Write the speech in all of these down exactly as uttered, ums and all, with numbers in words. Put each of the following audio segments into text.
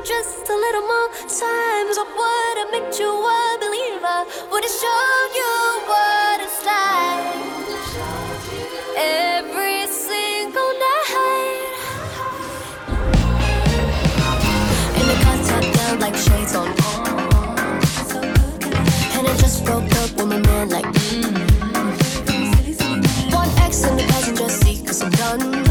just a little more times, I would've made you a believer. Would've shown you what it's like every single night. And the car top down like shades on. And I just broke up with my man like mm. One X in the passenger seat cause I'm done.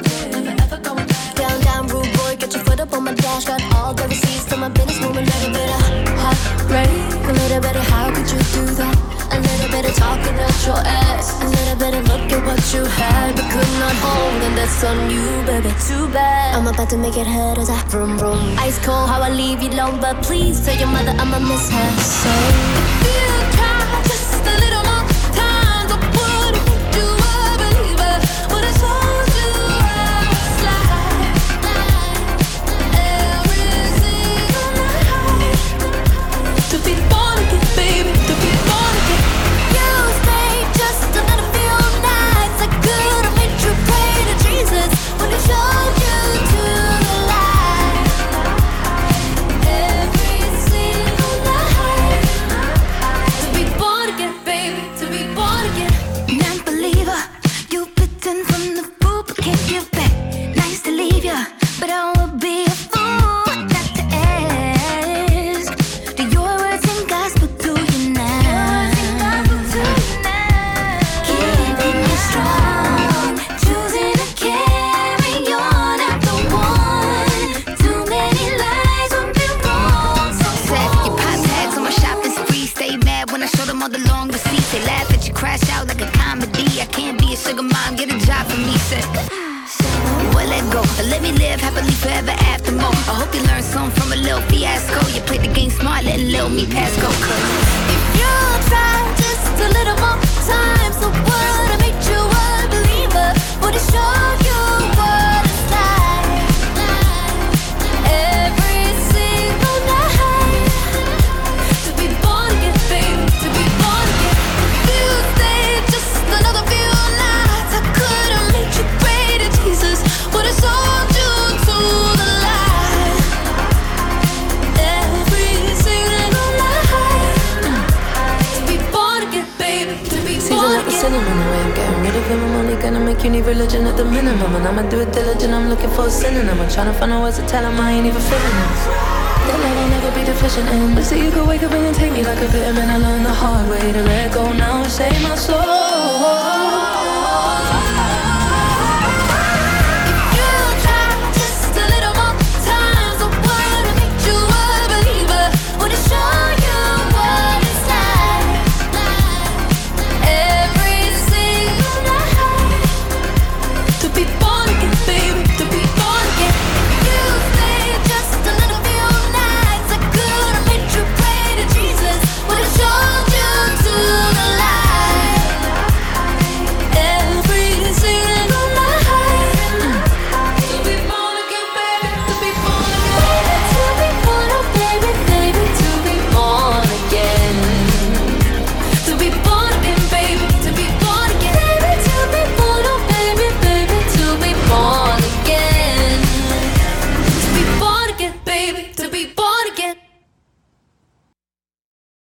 Down, down, rude boy, get your foot up on my dash. Got all the receipts to my business, move a little bit of heartbreak. A little bit of how could you do that? A little bit of talking at your ass. A little bit of look at what you had but could not hold, and that's on you, baby. Too bad. I'm about to make it hurt as I vroom vroom. Ice cold, how I leave you alone, but please tell your mother I'ma miss her. So if you try just a little more time, I would've made you a believer. Would've told you I was like every single night. To be born again, baby, to be born again. You stayed just a little few nights. I could've made you pray to Jesus when he showed you to the light. Every single night. To be born again, baby, to be born again. Non-believer, you bitten from the poop, can't give back. Nice to leave ya, but I would be a fool not to ask. Do your words and gospel to you now? Keeping you strong, choosing to carry on after one. Too many lies would be wrong. So Set your pop tags on my shopping spree. Stay mad when I show them all the long receipts. They laugh at you, crash out like a comedy. I can't be a sugar mom, get a job for me. Said, well, let go, let me live happily forever after more. I hope you learned something from a little fiasco. You played the game smart, letting little me pass go. Cause if you try just a little more time, the world I made you a believer. Would've shown you what it's like every single night. To be born again, baby, to be born again. If you stayed just another few nights, I could've made you pray to Jesus. Would've sold you to the light every single night. To be born again, baby, to be Season born like a again. cinnamon, the way I'm getting rid of him. I'm only gonna make you need religion at the minimum. And I'ma do it diligent, I'm looking for a synonym. I'm trying to find out words to tell him I ain't even feeling him. That love I'll never be deficient in. But so you could wake up and then take me like a vitamin. I learned the hard way to let go now and save my soul.